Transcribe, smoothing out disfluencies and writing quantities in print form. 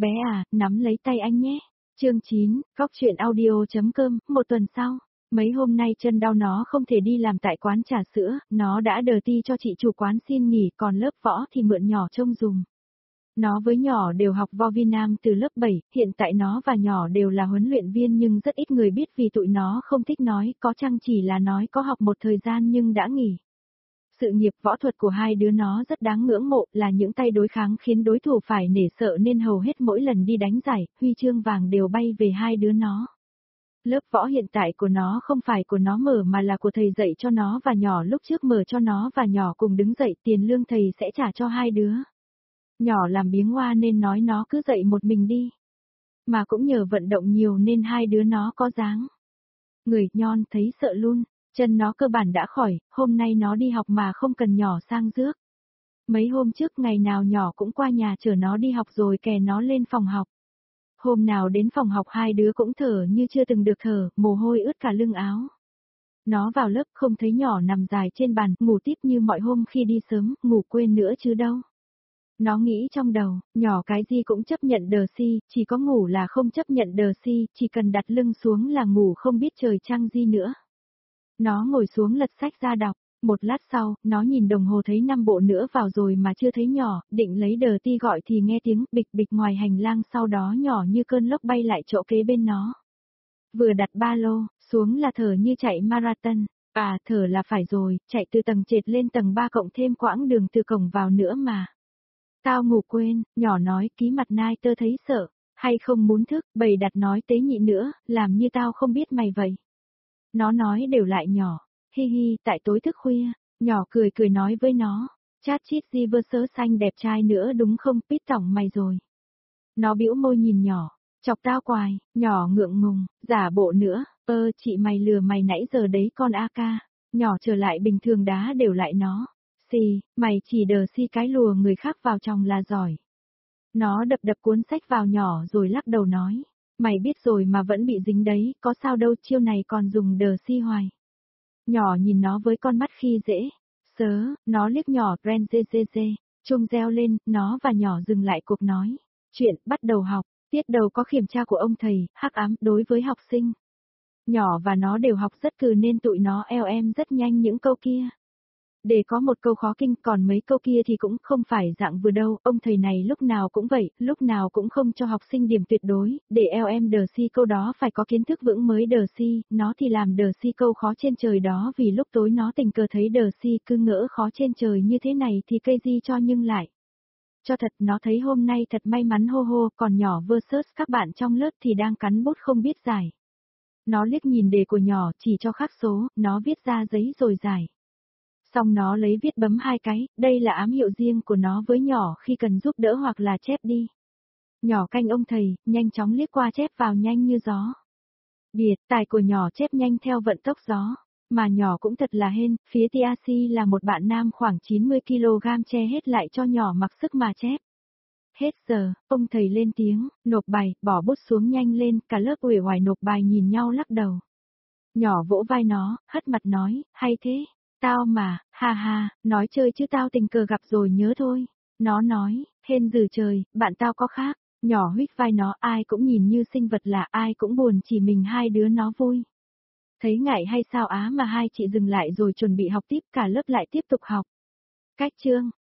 bé à, nắm lấy tay anh nhé. Chương 9, Cóc truyện audio.com, một tuần sau. Mấy hôm nay chân đau nó không thể đi làm tại quán trà sữa, nó đã đờ ti cho chị chủ quán xin nghỉ, còn lớp võ thì mượn nhỏ trông dùm. Nó với nhỏ đều học võ Việt Nam từ lớp 7, hiện tại nó và nhỏ đều là huấn luyện viên nhưng rất ít người biết vì tụi nó không thích nói, có chăng chỉ là nói có học một thời gian nhưng đã nghỉ. Sự nghiệp võ thuật của hai đứa nó rất đáng ngưỡng mộ, là những tay đối kháng khiến đối thủ phải nể sợ nên hầu hết mỗi lần đi đánh giải, huy chương vàng đều bay về hai đứa nó. Lớp võ hiện tại của nó không phải của nó mở mà là của thầy dạy cho nó và nhỏ lúc trước mở cho nó và nhỏ cùng đứng dậy, tiền lương thầy sẽ trả cho hai đứa. Nhỏ làm biếng ngoa nên nói nó cứ dậy một mình đi. Mà cũng nhờ vận động nhiều nên hai đứa nó có dáng. Người nhon thấy sợ luôn, chân nó cơ bản đã khỏi, hôm nay nó đi học mà không cần nhỏ sang rước. Mấy hôm trước ngày nào nhỏ cũng qua nhà chở nó đi học rồi kè nó lên phòng học. Hôm nào đến phòng học hai đứa cũng thở như chưa từng được thở, mồ hôi ướt cả lưng áo. Nó vào lớp không thấy nhỏ nằm dài trên bàn, ngủ tiếp như mọi hôm khi đi sớm, ngủ quên nữa chứ đâu. Nó nghĩ trong đầu, nhỏ cái gì cũng chấp nhận đờ si, chỉ có ngủ là không chấp nhận đờ si, chỉ cần đặt lưng xuống là ngủ không biết trời trăng gì nữa. Nó ngồi xuống lật sách ra đọc, một lát sau, nó nhìn đồng hồ thấy 5 bộ nữa vào rồi mà chưa thấy nhỏ, định lấy đờ ti gọi thì nghe tiếng bịch bịch ngoài hành lang, sau đó nhỏ như cơn lốc bay lại chỗ kế bên nó. Vừa đặt ba lô, xuống là thở như chạy marathon, thở là phải rồi, chạy từ tầng trệt lên tầng 3 cộng thêm quãng đường từ cổng vào nữa mà. Tao ngủ quên, nhỏ nói, ký mặt nai tơ thấy sợ, hay không muốn thức, bầy đặt nói tế nhị nữa, làm như tao không biết mày vậy. Nó nói đều lại nhỏ, hi hi, tại tối thức khuya, nhỏ cười cười nói với nó, chát chít di vơ sớ xanh đẹp trai nữa đúng không, pít tỏng mày rồi. Nó bĩu môi nhìn nhỏ, chọc tao quài, nhỏ ngượng ngùng, giả bộ nữa, chị mày lừa mày nãy giờ đấy con a ca, nhỏ trở lại bình thường đá đều lại nó. Mày chỉ đờ si cái lùa người khác vào trong là giỏi. Nó đập đập cuốn sách vào nhỏ rồi lắc đầu nói, mày biết rồi mà vẫn bị dính đấy, có sao đâu, chiêu này còn dùng đờ si hoài. Nhỏ nhìn nó với con mắt khi dễ, nó liếc nhỏ Ren dê dê dê, chung reo lên, nó và nhỏ dừng lại cuộc nói. Chuyện, bắt đầu học, tiết đầu có kiểm tra của ông thầy, hắc ám đối với học sinh. Nhỏ và nó đều học rất cừ nên tụi nó eo em rất nhanh những câu kia. Để có một câu khó kinh, còn mấy câu kia thì cũng không phải dạng vừa đâu, ông thầy này lúc nào cũng vậy, lúc nào cũng không cho học sinh điểm tuyệt đối, để eo em đờ si câu đó phải có kiến thức vững mới đờ si, nó thì làm đờ si câu khó trên trời đó vì lúc tối nó tình cờ thấy đờ si cứ ngỡ khó trên trời như thế này thì cây gì cho nhưng lại. Cho thật nó thấy hôm nay thật may mắn hô hô, còn nhỏ versus các bạn trong lớp thì đang cắn bút không biết giải. Nó liếc nhìn đề của nhỏ chỉ cho khắc số, nó viết ra giấy rồi giải. Xong nó lấy viết bấm 2 cái, đây là ám hiệu riêng của nó với nhỏ khi cần giúp đỡ hoặc là chép đi. Nhỏ canh ông thầy, nhanh chóng liếc qua chép vào nhanh như gió. Biệt, tài của nhỏ chép nhanh theo vận tốc gió. Mà nhỏ cũng thật là hên, phía TRC là một bạn nam khoảng 90kg che hết lại cho nhỏ mặc sức mà chép. Hết giờ, ông thầy lên tiếng, nộp bài, bỏ bút xuống nhanh lên, cả lớp uể oải nộp bài nhìn nhau lắc đầu. Nhỏ vỗ vai nó, hất mặt nói, hay thế. Tao mà, ha ha, nói chơi chứ tao tình cờ gặp rồi nhớ thôi. Nó nói, hên dừ trời, bạn tao có khác. Nhỏ huých vai nó, ai cũng nhìn như sinh vật lạ, ai cũng buồn, chỉ mình hai đứa nó vui. Thấy ngại hay sao á mà hai chị dừng lại rồi chuẩn bị học tiếp, cả lớp lại tiếp tục học. Cách chương.